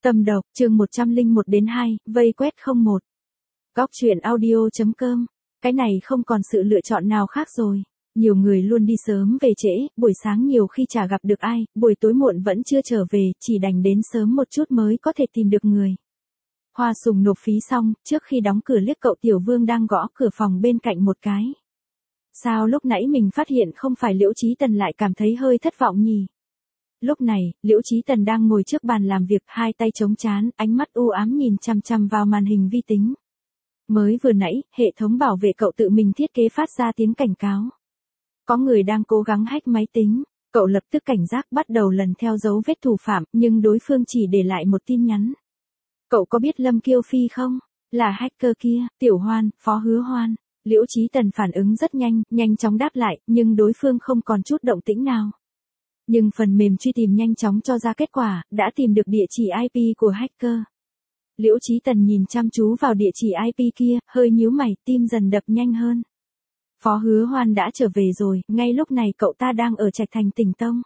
Tâm độc, chương 101-2, vây quét 01. Góc truyện audio.com. Cái này không còn sự lựa chọn nào khác rồi. Nhiều người luôn đi sớm về trễ, buổi sáng nhiều khi chả gặp được ai, buổi tối muộn vẫn chưa trở về, chỉ đành đến sớm một chút mới có thể tìm được người. Hoa Sùng nộp phí xong, trước khi đóng cửa liếc cậu Tiểu Vương đang gõ cửa phòng bên cạnh một cái. Sao lúc nãy mình phát hiện không phải Liễu Chí Tần lại cảm thấy hơi thất vọng nhỉ? Lúc này, Liễu Chí Tần đang ngồi trước bàn làm việc, hai tay chống trán, ánh mắt u ám nhìn chằm chằm vào màn hình vi tính. Mới vừa nãy, hệ thống bảo vệ cậu tự mình thiết kế phát ra tiếng cảnh cáo. Có người đang cố gắng hack máy tính, cậu lập tức cảnh giác bắt đầu lần theo dấu vết thủ phạm, nhưng đối phương chỉ để lại một tin nhắn. Cậu có biết Lâm Kiêu Phi không? Là hacker kia, Tiểu Hoan, Phó Hứa Hoan. Liễu Chí Tần phản ứng rất nhanh, nhanh chóng đáp lại, nhưng đối phương không còn chút động tĩnh nào. Nhưng phần mềm truy tìm nhanh chóng cho ra kết quả, đã tìm được địa chỉ IP của hacker. Liễu Chí Tần nhìn chăm chú vào địa chỉ IP kia, hơi nhíu mày, tim dần đập nhanh hơn. Phó Hứa Hoan đã trở về rồi, ngay lúc này cậu ta đang ở Trạch Thành Tỉnh Tông.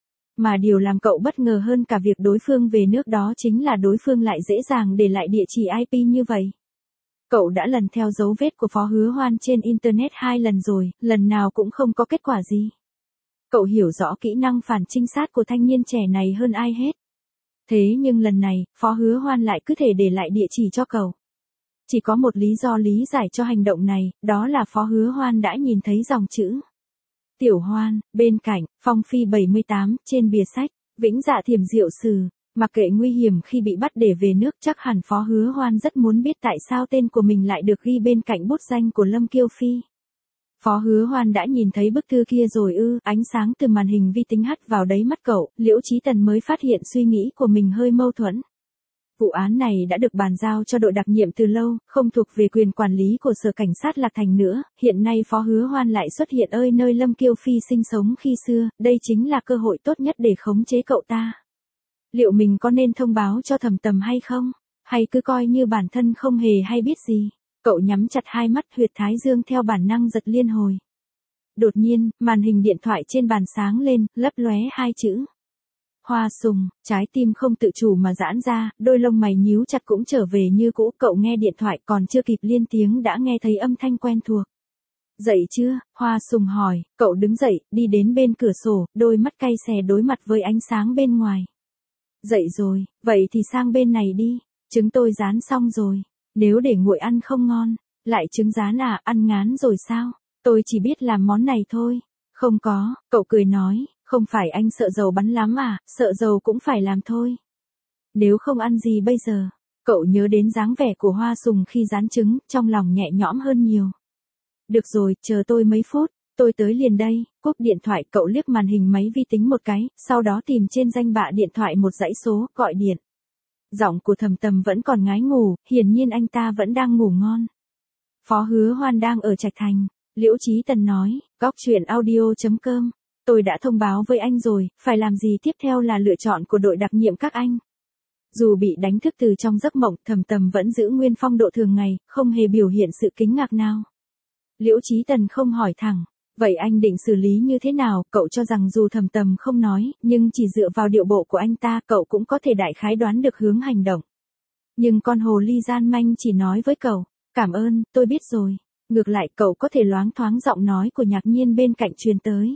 Mà điều làm cậu bất ngờ hơn cả việc đối phương về nước đó chính là đối phương lại dễ dàng để lại địa chỉ IP như vậy. Cậu đã lần theo dấu vết của Phó Hứa Hoan trên Internet 2 lần rồi, lần nào cũng không có kết quả gì. Cậu hiểu rõ kỹ năng phản trinh sát của thanh niên trẻ này hơn ai hết. Thế nhưng lần này, Phó Hứa Hoan lại cứ thể để lại địa chỉ cho cậu. Chỉ có một lý do lý giải cho hành động này, đó là Phó Hứa Hoan đã nhìn thấy dòng chữ. Tiểu Hoan, bên cạnh, Phong Phi 78, trên bìa sách, Vĩnh Dạ Thiểm Diệu Sử. Mặc kệ nguy hiểm khi bị bắt để về nước, chắc hẳn Phó Hứa Hoan rất muốn biết tại sao tên của mình lại được ghi bên cạnh bút danh của Lâm Kiêu Phi. Phó Hứa Hoan đã nhìn thấy bức thư kia rồi ư? Ánh sáng từ màn hình vi tính hắt vào đáy mắt cậu, Liễu Chí Tần mới phát hiện suy nghĩ của mình hơi mâu thuẫn. Vụ án này đã được bàn giao cho đội đặc nhiệm từ lâu, không thuộc về quyền quản lý của Sở Cảnh sát Lạc Thành nữa, hiện nay Phó Hứa Hoan lại xuất hiện nơi Lâm Kiêu Phi sinh sống khi xưa, đây chính là cơ hội tốt nhất để khống chế cậu ta. Liệu mình có nên thông báo cho Thẩm Tầm hay không? Hay cứ coi như bản thân không hề hay biết gì? Cậu nhắm chặt hai mắt, huyệt thái dương theo bản năng giật liên hồi. Đột nhiên, màn hình điện thoại trên bàn sáng lên, lấp lóe hai chữ. Hoa Sùng, trái tim không tự chủ mà giãn ra, đôi lông mày nhíu chặt cũng trở về như cũ. Cậu nghe điện thoại còn chưa kịp liên tiếng đã nghe thấy âm thanh quen thuộc. Dậy chưa? Hoa Sùng hỏi, cậu đứng dậy, đi đến bên cửa sổ, đôi mắt cay xè đối mặt với ánh sáng bên ngoài. Dậy rồi, vậy thì sang bên này đi, trứng tôi rán xong rồi. Nếu để nguội ăn không ngon. Lại trứng rán à, ăn ngán rồi sao? Tôi chỉ biết làm món này thôi. Không có, cậu cười nói, không phải anh sợ dầu bắn lắm à, sợ dầu cũng phải làm thôi. Nếu không ăn gì bây giờ? Cậu nhớ đến dáng vẻ của Hoa Sùng khi rán trứng, trong lòng nhẹ nhõm hơn nhiều. Được rồi, chờ tôi mấy phút, tôi tới liền đây. Cúp điện thoại, cậu liếc màn hình máy vi tính một cái, sau đó tìm trên danh bạ điện thoại một dãy số, gọi điện. Giọng của Thẩm Tầm vẫn còn ngái ngủ, hiển nhiên anh ta vẫn đang ngủ ngon. Phó Hứa Hoan đang ở Trạch Thành, Liễu Chí Tần nói, góc truyện audio.com. Tôi đã thông báo với anh rồi, phải làm gì tiếp theo là lựa chọn của đội đặc nhiệm các anh. Dù bị đánh thức từ trong giấc mộng, Thẩm Tầm vẫn giữ nguyên phong độ thường ngày, không hề biểu hiện sự kính ngạc nào. Liễu Chí Tần không hỏi thẳng, vậy anh định xử lý như thế nào? Cậu cho rằng dù Thẩm Tầm không nói, nhưng chỉ dựa vào điệu bộ của anh ta, cậu cũng có thể đại khái đoán được hướng hành động. Nhưng con hồ ly gian manh chỉ nói với cậu, cảm ơn, tôi biết rồi. Ngược lại cậu có thể loáng thoáng giọng nói của Nhạc Nhiên bên cạnh truyền tới.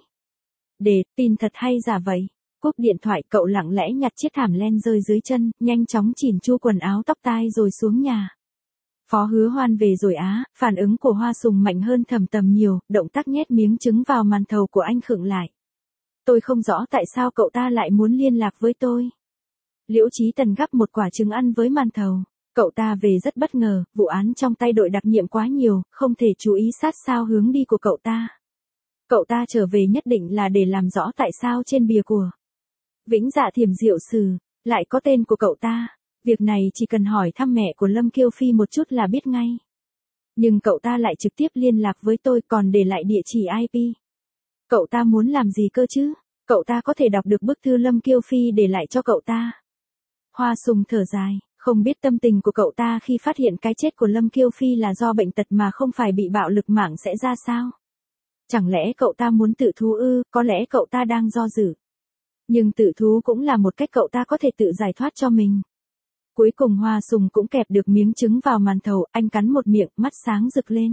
Tin thật hay giả vậy? Cúp điện thoại, cậu lặng lẽ nhặt chiếc thảm len rơi dưới chân, nhanh chóng chỉn chu quần áo tóc tai rồi xuống nhà. Phó Hứa Hoan về rồi á? Phản ứng của Hoa Sùng mạnh hơn Thẩm Tầm nhiều, động tác nhét miếng trứng vào màn thầu của anh khựng lại. Tôi không rõ tại sao cậu ta lại muốn liên lạc với tôi. Liễu Chí Tần gắp một quả trứng ăn với màn thầu. Cậu ta về rất bất ngờ, vụ án trong tay đội đặc nhiệm quá nhiều, không thể chú ý sát sao hướng đi của cậu ta. Cậu ta trở về nhất định là để làm rõ tại sao trên bìa của Vĩnh Dạ Thiểm Diệu Sử lại có tên của cậu ta. Việc này chỉ cần hỏi thăm mẹ của Lâm Kiêu Phi một chút là biết ngay. Nhưng cậu ta lại trực tiếp liên lạc với tôi còn để lại địa chỉ IP. Cậu ta muốn làm gì cơ chứ? Cậu ta có thể đọc được bức thư Lâm Kiêu Phi để lại cho cậu ta. Hoa Sùng thở dài, không biết tâm tình của cậu ta khi phát hiện cái chết của Lâm Kiêu Phi là do bệnh tật mà không phải bị bạo lực mạng sẽ ra sao? Chẳng lẽ cậu ta muốn tự thú ư? Có lẽ cậu ta đang do dự. Nhưng tự thú cũng là một cách cậu ta có thể tự giải thoát cho mình. Cuối cùng Hoa Sùng cũng kẹp được miếng trứng vào màn thầu, anh cắn một miệng, mắt sáng rực lên.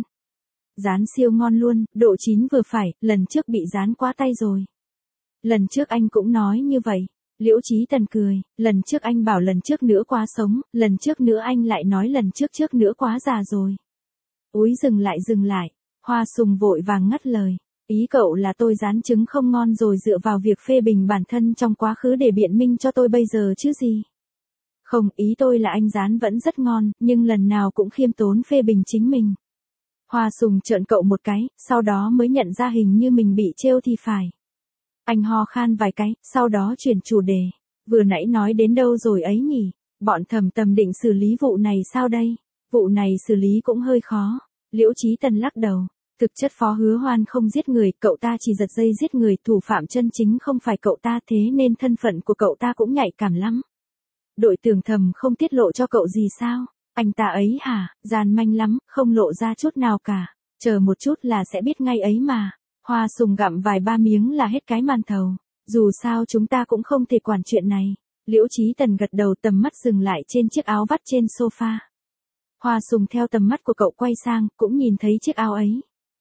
Rán siêu ngon luôn, độ chín vừa phải, lần trước bị rán quá tay rồi. Lần trước anh cũng nói như vậy. Liễu Chí Tần cười, lần trước anh bảo lần trước nữa quá sống, lần trước nữa anh lại nói lần trước nữa quá già rồi. Úi dừng lại. Hoa Sùng vội vàng ngắt lời. Ý cậu là tôi rán trứng không ngon rồi dựa vào việc phê bình bản thân trong quá khứ để biện minh cho tôi bây giờ chứ gì. Không, ý tôi là anh rán vẫn rất ngon, nhưng lần nào cũng khiêm tốn phê bình chính mình. Hoa Sùng trợn cậu một cái, sau đó mới nhận ra hình như mình bị trêu thì phải. Anh ho khan vài cái, sau đó chuyển chủ đề. Vừa nãy nói đến đâu rồi ấy nhỉ? Bọn Thẩm Tầm định xử lý vụ này sao đây? Vụ này xử lý cũng hơi khó. Liễu Chí Tần lắc đầu. Thực chất Phó Hứa Hoan không giết người, cậu ta chỉ giật dây giết người, thủ phạm chân chính không phải cậu ta, thế nên thân phận của cậu ta cũng nhạy cảm lắm. Đội Tưởng Thầm không tiết lộ cho cậu gì sao? Anh ta ấy hả, gian manh lắm, không lộ ra chút nào cả. Chờ một chút là sẽ biết ngay ấy mà. Hoa Sùng gặm vài ba miếng là hết cái màn thầu. Dù sao chúng ta cũng không thể quản chuyện này. Liễu Chí Tần gật đầu, tầm mắt dừng lại trên chiếc áo vắt trên sofa. Hoa Sùng theo tầm mắt của cậu quay sang, cũng nhìn thấy chiếc áo ấy.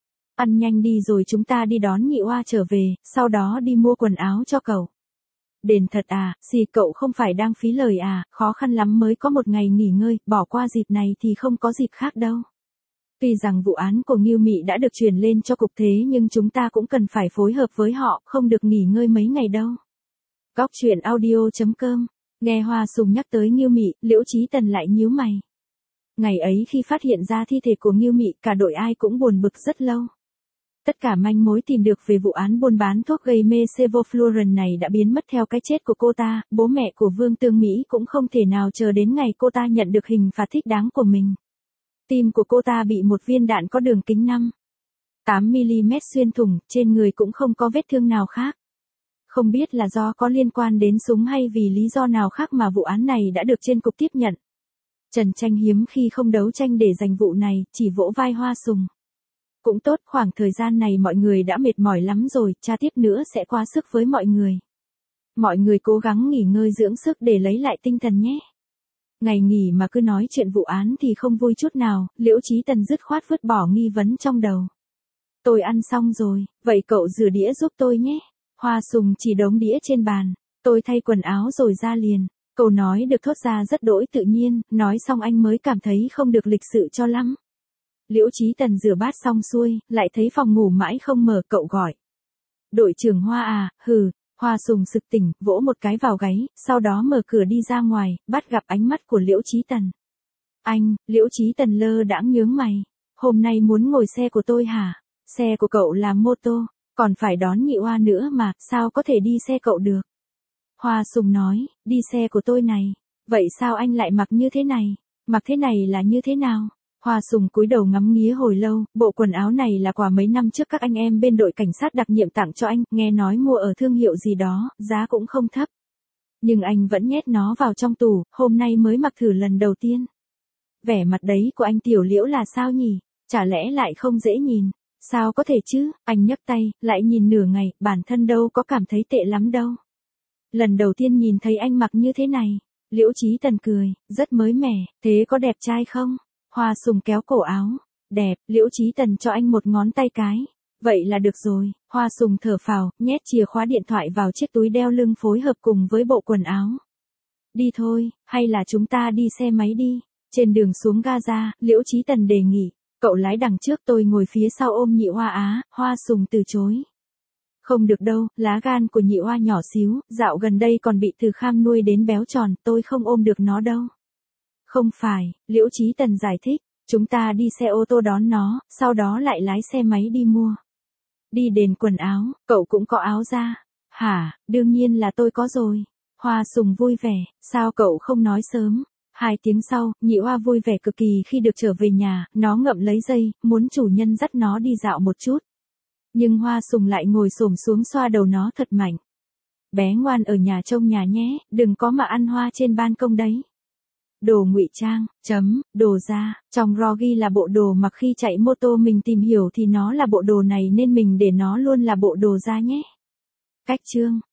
Ăn nhanh đi rồi chúng ta đi đón Nhị Oa trở về, sau đó đi mua quần áo cho cậu. Đền thật à, gì cậu không phải đang phí lời à, khó khăn lắm mới có một ngày nghỉ ngơi, bỏ qua dịp này thì không có dịp khác đâu. Tuy rằng vụ án của Ngưu Mị đã được truyền lên cho cục thế nhưng chúng ta cũng cần phải phối hợp với họ, không được nghỉ ngơi mấy ngày đâu. Góc truyện audio.com. Nghe Hoa Sùng nhắc tới Ngưu Mị, Liễu Chí Tần lại nhíu mày. Ngày ấy khi phát hiện ra thi thể của Ngưu Mị, cả đội ai cũng buồn bực rất lâu. Tất cả manh mối tìm được về vụ án buôn bán thuốc gây mê sevoflurane này đã biến mất theo cái chết của cô ta, bố mẹ của Vương Tương Mỹ cũng không thể nào chờ đến ngày cô ta nhận được hình phạt thích đáng của mình. Tim của cô ta bị một viên đạn có đường kính 5,8mm xuyên thủng, trên người cũng không có vết thương nào khác. Không biết là do có liên quan đến súng hay vì lý do nào khác mà vụ án này đã được trên cục tiếp nhận. Trần Tranh hiếm khi không đấu tranh để giành vụ này, chỉ vỗ vai Hoa Sùng. Cũng tốt, khoảng thời gian này mọi người đã mệt mỏi lắm rồi, tra tiếp nữa sẽ quá sức với mọi người. Mọi người cố gắng nghỉ ngơi dưỡng sức để lấy lại tinh thần nhé. Ngày nghỉ mà cứ nói chuyện vụ án thì không vui chút nào, Liễu Chí Tần dứt khoát vứt bỏ nghi vấn trong đầu. Tôi ăn xong rồi, vậy cậu rửa đĩa giúp tôi nhé. Hoa Sùng chỉ đống đĩa trên bàn, tôi thay quần áo rồi ra liền. Câu nói được thốt ra rất đỗi tự nhiên, nói xong anh mới cảm thấy không được lịch sự cho lắm. Liễu Chí Tần rửa bát xong xuôi, lại thấy phòng ngủ mãi không mở, cậu gọi. Đội trưởng Hoa à, hừ. Hoa Sùng sực tỉnh, vỗ một cái vào gáy, sau đó mở cửa đi ra ngoài, bắt gặp ánh mắt của Liễu Chí Tần. Anh, Liễu Chí Tần lơ đãng nhướng mày. Hôm nay muốn ngồi xe của tôi hả? Xe của cậu là mô tô, còn phải đón Nhị Oa nữa mà, sao có thể đi xe cậu được? Hoa Sùng nói, đi xe của tôi này. Vậy sao anh lại mặc như thế này? Mặc thế này là như thế nào? Hoa Sùng cúi đầu ngắm nghía hồi lâu, bộ quần áo này là quà mấy năm trước các anh em bên đội cảnh sát đặc nhiệm tặng cho anh, nghe nói mua ở thương hiệu gì đó, giá cũng không thấp. Nhưng anh vẫn nhét nó vào trong tủ, hôm nay mới mặc thử lần đầu tiên. Vẻ mặt đấy của anh Tiểu Liễu là sao nhỉ? Chả lẽ lại không dễ nhìn? Sao có thể chứ? Anh nhấc tay, lại nhìn nửa ngày, bản thân đâu có cảm thấy tệ lắm đâu. Lần đầu tiên nhìn thấy anh mặc như thế này, Liễu Chí Tần cười, rất mới mẻ, thế có đẹp trai không? Hoa Sùng kéo cổ áo, đẹp, Liễu Chí Tần cho anh một ngón tay cái. Vậy là được rồi, Hoa Sùng thở phào, nhét chìa khóa điện thoại vào chiếc túi đeo lưng phối hợp cùng với bộ quần áo. Đi thôi, hay là chúng ta đi xe máy đi. Trên đường xuống Gaza, Liễu Chí Tần đề nghị, cậu lái đằng trước tôi ngồi phía sau ôm Nhị Oa á, Hoa Sùng từ chối. Không được đâu, lá gan của Nhị Oa nhỏ xíu, dạo gần đây còn bị Từ Kham nuôi đến béo tròn, tôi không ôm được nó đâu. Không phải, Liễu Chí Tần giải thích, chúng ta đi xe ô tô đón nó, sau đó lại lái xe máy đi mua. Đi đền quần áo, cậu cũng có áo da. Hả, đương nhiên là tôi có rồi. Hoa Sùng vui vẻ, sao cậu không nói sớm? 2 tiếng sau, Nhị Oa vui vẻ cực kỳ khi được trở về nhà, nó ngậm lấy dây, muốn chủ nhân dắt nó đi dạo một chút. Nhưng Hoa Sùng lại ngồi xổm xuống xoa đầu nó thật mạnh. Bé ngoan ở nhà trông nhà nhé, đừng có mà ăn hoa trên ban công đấy. Đồ ngụy trang, đồ da, trong ro ghi là bộ đồ mặc khi chạy mô tô, mình tìm hiểu thì nó là bộ đồ này nên mình để nó luôn là bộ đồ da nhé. Cách chương